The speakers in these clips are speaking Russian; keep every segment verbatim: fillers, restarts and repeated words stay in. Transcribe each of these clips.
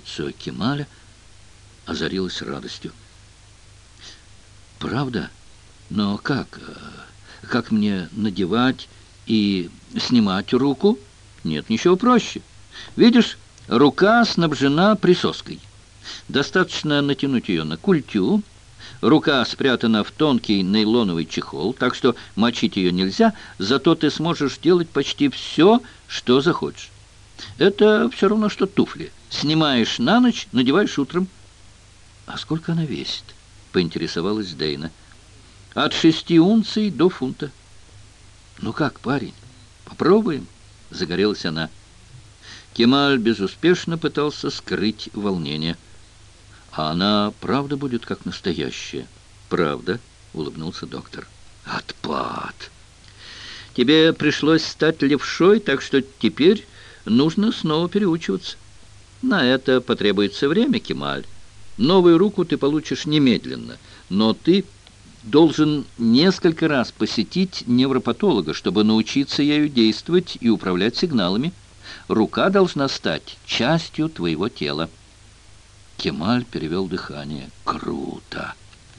Лицо Кемаля озарилось радостью. «Правда? Но как? Как мне надевать и снимать руку?» «Нет, ничего проще. Видишь, рука снабжена присоской. Достаточно натянуть ее на культю. Рука спрятана в тонкий нейлоновый чехол, так что мочить ее нельзя, зато ты сможешь делать почти все, что захочешь. Это все равно, что туфли. Снимаешь на ночь, надеваешь утром». «А сколько она весит?» — поинтересовалась Дейна. «От шести унций до фунта». «Ну как, парень, попробуем?» — загорелась она. Кемаль безуспешно пытался скрыть волнение. «А она правда будет как настоящая?» «Правда», — улыбнулся доктор. «Отпад! Тебе пришлось стать левшой, так что теперь нужно снова переучиваться. На это потребуется время, Кемаль. Новую руку ты получишь немедленно, но ты должен несколько раз посетить невропатолога, чтобы научиться ею действовать и управлять сигналами. Рука должна стать частью твоего тела». Кемаль перевел дыхание. «Круто!»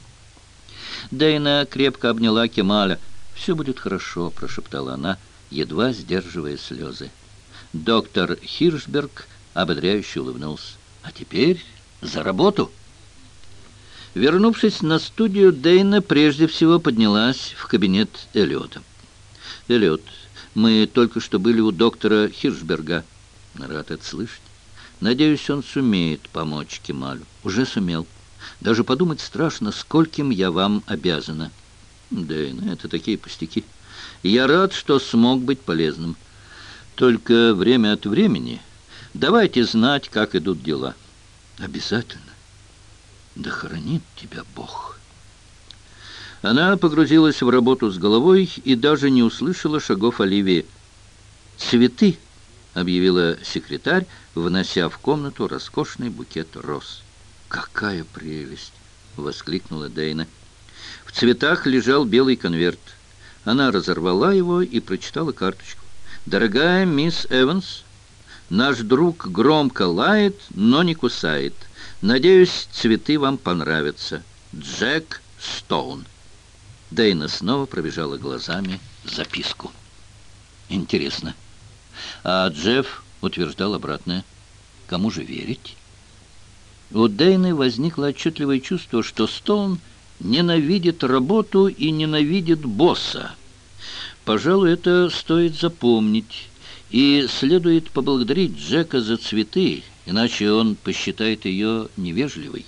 Дейна крепко обняла Кемаля. «Все будет хорошо», — прошептала она, едва сдерживая слезы. Доктор Хиршберг ободряюще улыбнулся. «А теперь за работу!» Вернувшись на студию, Дейна прежде всего поднялась в кабинет Эллиота. «Эллиот, мы только что были у доктора Хиршберга». «Рад это слышать. Надеюсь, он сумеет помочь Кемалю». «Уже сумел. Даже подумать страшно, скольким я вам обязана». «Дейна, это такие пустяки. Я рад, что смог быть полезным. Только время от времени давайте знать, как идут дела». «Обязательно. Да хранит тебя Бог». Она погрузилась в работу с головой и даже не услышала шагов Оливии. «Цветы», — объявила секретарь, внося в комнату роскошный букет роз. «Какая прелесть!» — воскликнула Дейна. В цветах лежал белый конверт. Она разорвала его и прочитала карточку. «Дорогая мисс Эванс, наш друг громко лает, но не кусает. Надеюсь, цветы вам понравятся. Джек Стоун». Дейна снова пробежала глазами записку. «Интересно». А Джефф утверждал обратное. Кому же верить? У Дейны возникло отчетливое чувство, что Стоун ненавидит работу и ненавидит босса. Пожалуй, это стоит запомнить. И следует поблагодарить Джека за цветы, иначе он посчитает ее невежливой.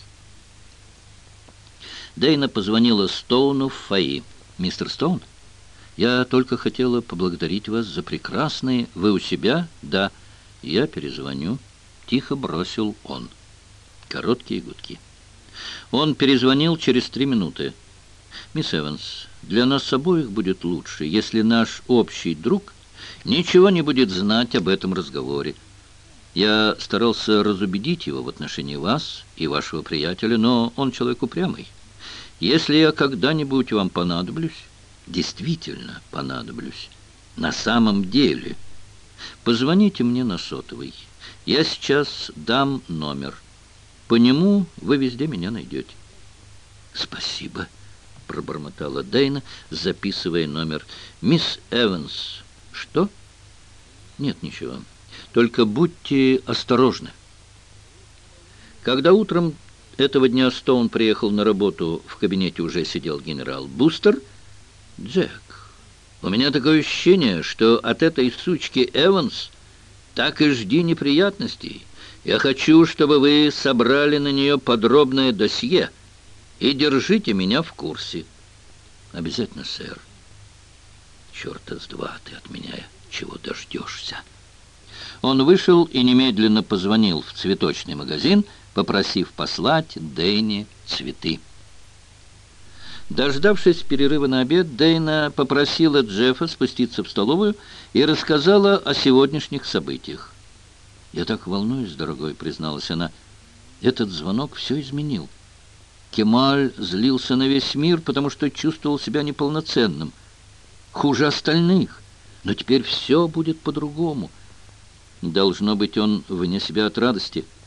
Дейна позвонила Стоуну в фойе. «Мистер Стоун, я только хотела поблагодарить вас за прекрасные... Вы у себя?» «Да, я перезвоню», — тихо бросил он. Короткие гудки. Он перезвонил через три минуты. «Мисс Эванс, для нас обоих будет лучше, если наш общий друг ничего не будет знать об этом разговоре. Я старался разубедить его в отношении вас и вашего приятеля, но он человек упрямый. Если я когда-нибудь вам понадоблюсь, действительно понадоблюсь, на самом деле, позвоните мне на сотовый. Я сейчас дам номер. По нему вы везде меня найдете». «Спасибо», — пробормотала Дейна, записывая номер. «Мисс Эванс». «Что?» «Нет, ничего. Только будьте осторожны». Когда утром этого дня Стоун приехал на работу, в кабинете уже сидел генерал Бустер. «Джек, у меня такое ощущение, что от этой сучки Эванс так и жди неприятностей. Я хочу, чтобы вы собрали на нее подробное досье и держите меня в курсе». «Обязательно, сэр». «Черта с два ты от меня чего дождешься». Он вышел и немедленно позвонил в цветочный магазин, попросив послать Дейне цветы. Дождавшись перерыва на обед, Дейна попросила Джеффа спуститься в столовую и рассказала о сегодняшних событиях. «Я так волнуюсь, дорогой», — призналась она. «Этот звонок все изменил. Кемаль злился на весь мир, потому что чувствовал себя неполноценным, хуже остальных. Но теперь все будет по-другому. Должно быть, он вне себя от радости.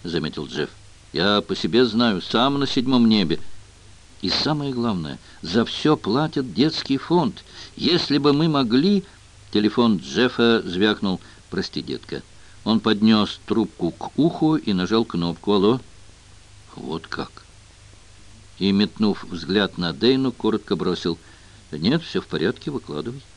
— заметил Джефф. «Я по себе знаю, сам на седьмом небе. И самое главное, за все платят детский фонд. Если бы мы могли...» Телефон Джеффа звякнул. «Прости, детка». Он поднес трубку к уху и нажал кнопку. «Алло?» «Вот как!» И, метнув взгляд на Дейну, коротко бросил: «Нет, все в порядке, выкладывай».